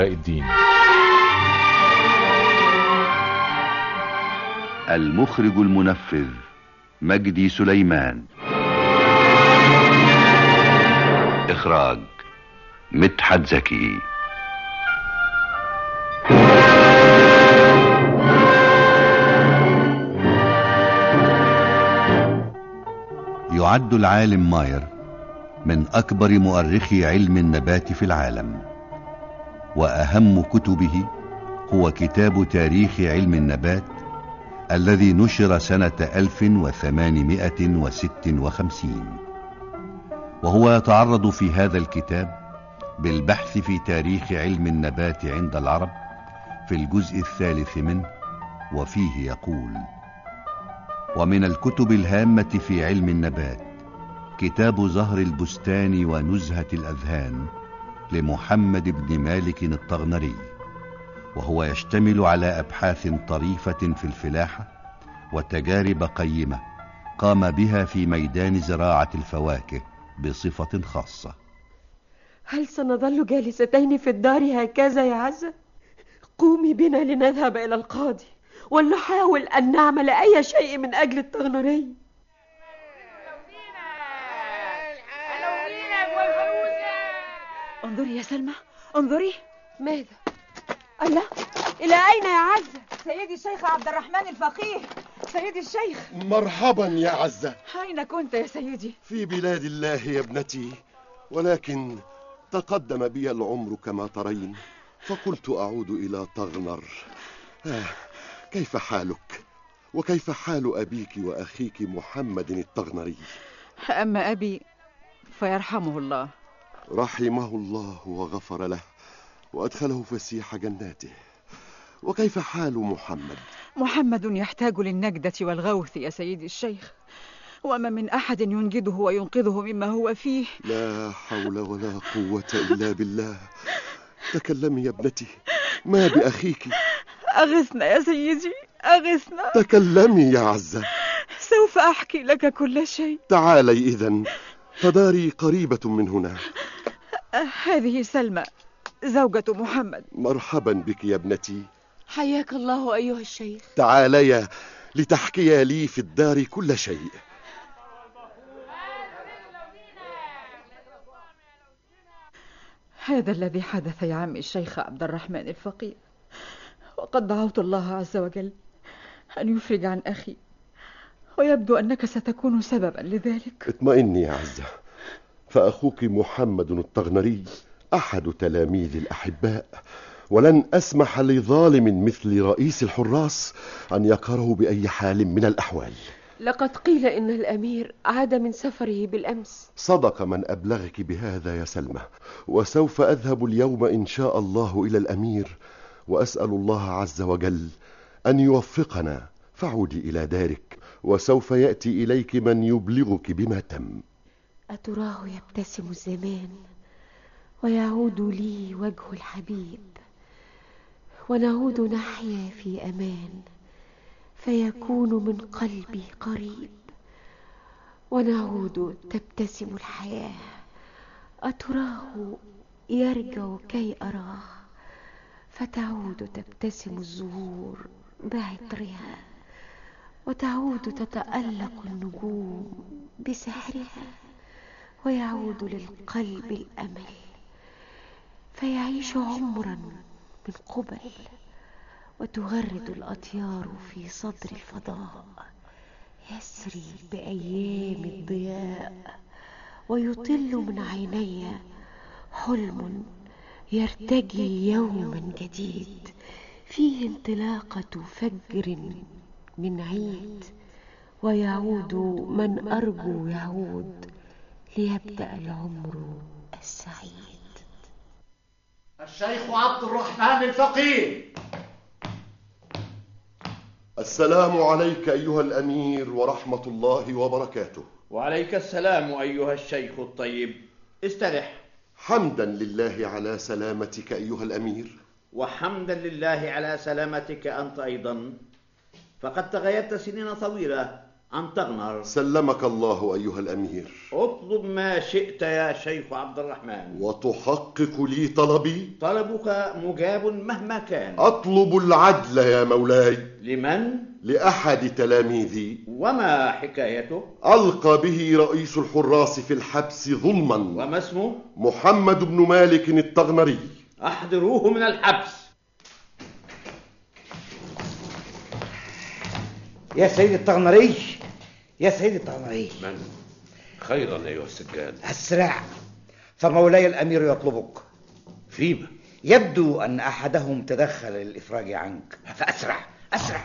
الدين. المخرج المنفذ مجدي سليمان. إخراج مدحت زكي. يعد العالم ماير من أكبر مؤرخي علم النبات في العالم، وأهم كتبه هو كتاب تاريخ علم النبات الذي نشر سنة 1856، وهو يتعرض في هذا الكتاب بالبحث في تاريخ علم النبات عند العرب في الجزء الثالث منه، وفيه يقول: ومن الكتب الهامة في علم النبات كتاب زهر البستان ونزهة الأذهان لمحمد بن مالك الطغنري، وهو يشتمل على أبحاث طريفة في الفلاحة وتجارب قيمة قام بها في ميدان زراعة الفواكه بصفة خاصة. هل سنظل جالستين في الدار هكذا يا عزة؟ قومي بنا لنذهب إلى القاضي ولنحاول أن نعمل أي شيء من أجل الطغنري. انظري يا سلمى، انظري. ماذا؟ الله، إلى أين يا عزة؟ سيدي الشيخ عبد الرحمن الفقيه. سيدي الشيخ. مرحبا يا عزة. أين كنت يا سيدي؟ في بلاد الله يا ابنتي، ولكن تقدم بي العمر كما ترين، فقلت أعود إلى طغنر. كيف حالك؟ وكيف حال أبيك وأخيك محمد الطغنري؟ أما أبي فيرحمه الله. رحمه الله وغفر له وأدخله فسيح جناته. وكيف حال محمد؟ محمد يحتاج للنجدة والغوث يا سيدي الشيخ، وما من أحد ينجده وينقذه مما هو فيه. لا حول ولا قوة إلا بالله. تكلمي يا ابنتي، ما بأخيك؟ أغثنا يا سيدي، أغثنا. تكلمي يا عزة. سوف أحكي لك كل شيء. تعالي إذن، فداري قريبة من هنا. هذه سلمى زوجة محمد. مرحبا بك يا ابنتي. حياك الله أيها الشيخ. تعاليا لتحكيا لي في الدار كل شيء. هذا الذي حدث يا عمي الشيخ عبد الرحمن الفقيه، وقد دعوت الله عز وجل أن يفرج عن أخي، ويبدو أنك ستكون سببا لذلك. اطمئني يا عزة، فأخوك محمد الطغنري أحد تلاميذ الأحباء، ولن أسمح لظالم مثل رئيس الحراس أن يقهره بأي حال من الأحوال. لقد قيل إن الأمير عاد من سفره بالأمس. صدق من أبلغك بهذا يا سلمى، وسوف أذهب اليوم إن شاء الله إلى الأمير، وأسأل الله عز وجل أن يوفقنا، فعودي إلى دارك، وسوف يأتي إليك من يبلغك بما تم. أتراه يبتسم الزمان ويعود لي وجه الحبيب، ونعود نحيا في أمان، فيكون من قلبي قريب، ونعود تبتسم الحياة. أتراه يرجع كي أراه، فتعود تبتسم الزهور بعطرها، وتعود تتألق النجوم بسحرها، ويعود للقلب الأمل، فيعيش عمرا من قبل، وتغرد الأطيار في صدر الفضاء، يسري بأيام الضياء، ويطل من عيني حلم يرتجي يوما جديد فيه انطلاقة فجر من عيد، ويعود من أرجو يعود ليبدأ العمر السعيد. الشيخ عبد الرحمن الفقيه. السلام عليك أيها الأمير ورحمة الله وبركاته. وعليك السلام أيها الشيخ الطيب، استرح. حمدا لله على سلامتك أيها الأمير. وحمدا لله على سلامتك أنت أيضا، فقد تغيبت سنين طويلة عن تغنر. سلمك الله أيها الأمير. اطلب ما شئت يا شيخ عبد الرحمن. وتحقق لي طلبي؟ طلبك مجاب مهما كان. أطلب العدل يا مولاي. لمن؟ لأحد تلاميذي. وما حكايته؟ ألقى به رئيس الحراس في الحبس ظلما. وما اسمه؟ محمد بن مالك التغنري. أحضروه من الحبس. يا سيد التغنري، يا سيد التغنري. من؟ خيرا أيها السجان. أسرع، فمولاي الأمير يطلبك. فيما؟ يبدو أن أحدهم تدخل للإفراج عنك، فأسرع أسرع.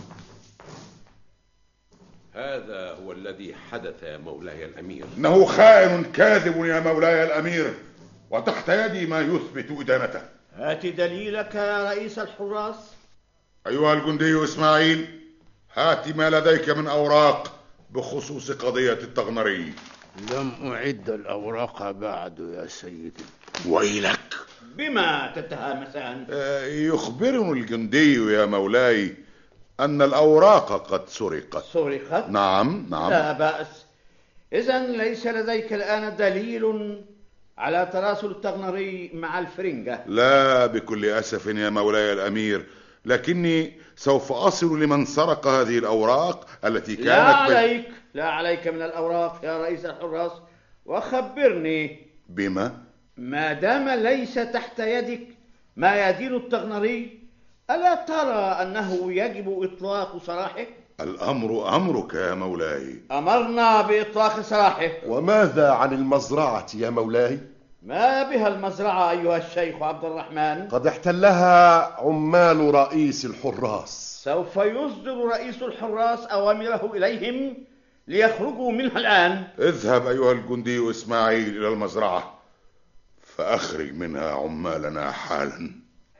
هذا هو الذي حدث يا مولاي الأمير. إنه خائن كاذب يا مولاي الأمير، وتحت يدي ما يثبت إدانته. هات دليلك يا رئيس الحراس. أيها الجندي إسماعيل، هات ما لديك من أوراق بخصوص قضية التغنري. لم أعد الأوراق بعد يا سيدي. ويلك. بما تتهامسان؟ يخبرني الجندي يا مولاي أن الأوراق قد سرقت. سرقت؟ نعم. لا بأس. إذن ليس لديك الآن دليل على تراسل التغنري مع الفرنجة؟ لا بكل أسف يا مولاي الأمير، لكني سوف أصل لمن سرق هذه الأوراق التي كانت لا عليك من الأوراق يا رئيس الحراس، وخبرني. بما؟ ما دام ليس تحت يدك ما يدين التغنري، ألا ترى أنه يجب إطلاق سراحه؟ الأمر أمرك يا مولاي. أمرنا بإطلاق سراحه. وماذا عن المزرعة يا مولاي؟ ما بها المزرعة أيها الشيخ عبد الرحمن؟ قد احتلها عمال رئيس الحراس. سوف يصدر رئيس الحراس أوامره إليهم ليخرجوا منها الآن. اذهب أيها الجندي إسماعيل إلى المزرعة فأخرج منها عمالنا حالا.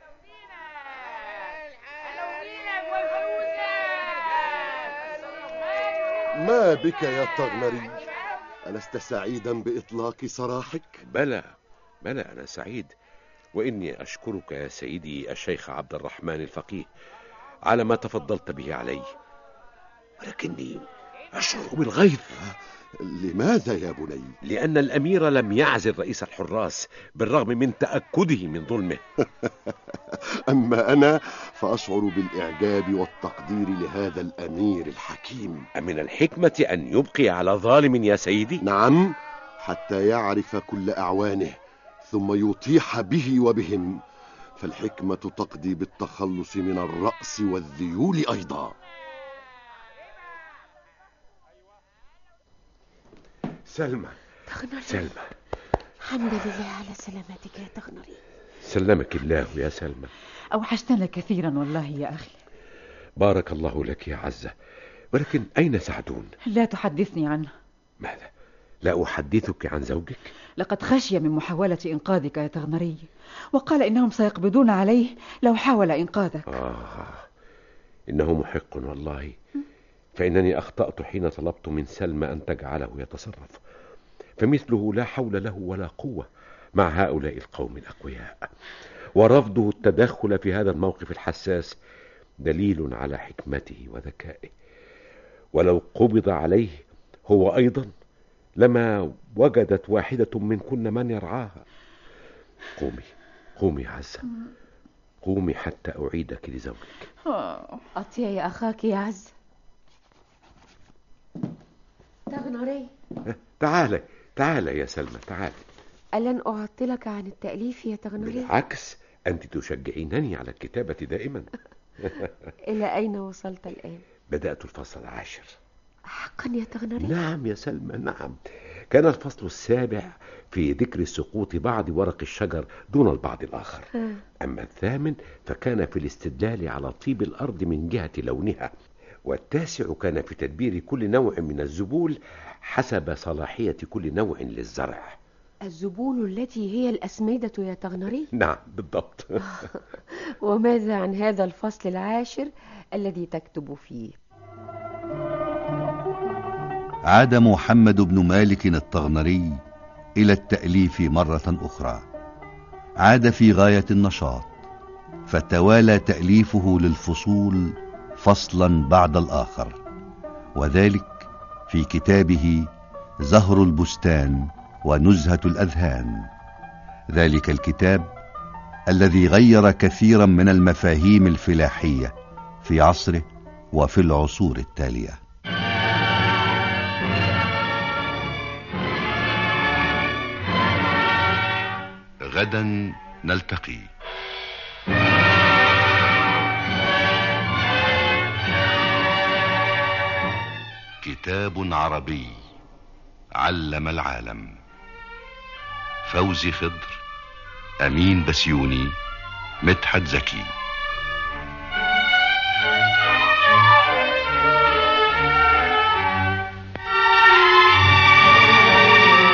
ما بك يا التغنري؟ ألست سعيدا بإطلاق سراحك؟ بلى أنا سعيد، وإني أشكرك يا سيدي الشيخ عبد الرحمن الفقيه على ما تفضلت به علي، ولكني أشعر بالغيظ. لماذا يا بني؟ لأن الأمير لم يعزل رئيس الحراس بالرغم من تأكده من ظلمه. أما أنا فأشعر بالإعجاب والتقدير لهذا الأمير الحكيم. أمن الحكمة أن يبقي على ظالم يا سيدي؟ نعم، حتى يعرف كل أعوانه ثم يطيح به وبهم، فالحكمة تقضي بالتخلص من الرأس والذيول أيضا. سلمى. سلمى، الحمد لله على سلامتك يا تغنري. سلمك الله يا سلمى. أوحشتنا كثيرا والله يا أخي. بارك الله لك يا عزة، ولكن أين سعدون؟ لا تحدثني عنه. ماذا؟ لا أحدثك عن زوجك؟ لقد خشي من محاولة إنقاذك يا تغنري، وقال إنهم سيقبضون عليه لو حاول إنقاذك. إنه محق والله، فإنني أخطأت حين طلبت من سلمى أن تجعله يتصرف، فمثله لا حول له ولا قوة مع هؤلاء القوم الأقوياء، ورفضه التدخل في هذا الموقف الحساس دليل على حكمته وذكائه. ولو قبض عليه هو أيضا لما وجدت واحدة منكن من يرعاها. قومي عزة، قومي حتى أعيدك لزوجك. أطيعي أخاك يا عزة. تغنري، تعالى يا سلمى، تعالى. ألن أعطلك عن التأليف يا تغنري؟ بالعكس، أنت تشجعينني على الكتابة دائما. إلى أين وصلت الآن؟ بدأت الفصل 10. حقا يا تغنري؟ نعم يا سلمى، نعم. كان الفصل 7 في ذكر سقوط بعض ورق الشجر دون البعض الآخر. أما 8 فكان في الاستدلال على طيب الأرض من جهة لونها. والتاسع كان في تدبير كل نوع من الزبول حسب صلاحية كل نوع للزرع. الزبول التي هي الأسمدة يا تغنري؟ نعم بالضبط. وماذا عن هذا الفصل 10 الذي تكتب فيه؟ عاد محمد بن مالك التغنري إلى التأليف مرة أخرى. عاد في غاية النشاط، فتوالى تأليفه للفصول فصلا بعد الآخر، وذلك في كتابه زهر البستان ونزهة الأذهان، ذلك الكتاب الذي غير كثيرا من المفاهيم الفلاحية في عصره وفي العصور التالية. غدا نلتقي. كتاب عربي علم العالم. فوزي خضر، أمين بسيوني، مدحت زكي.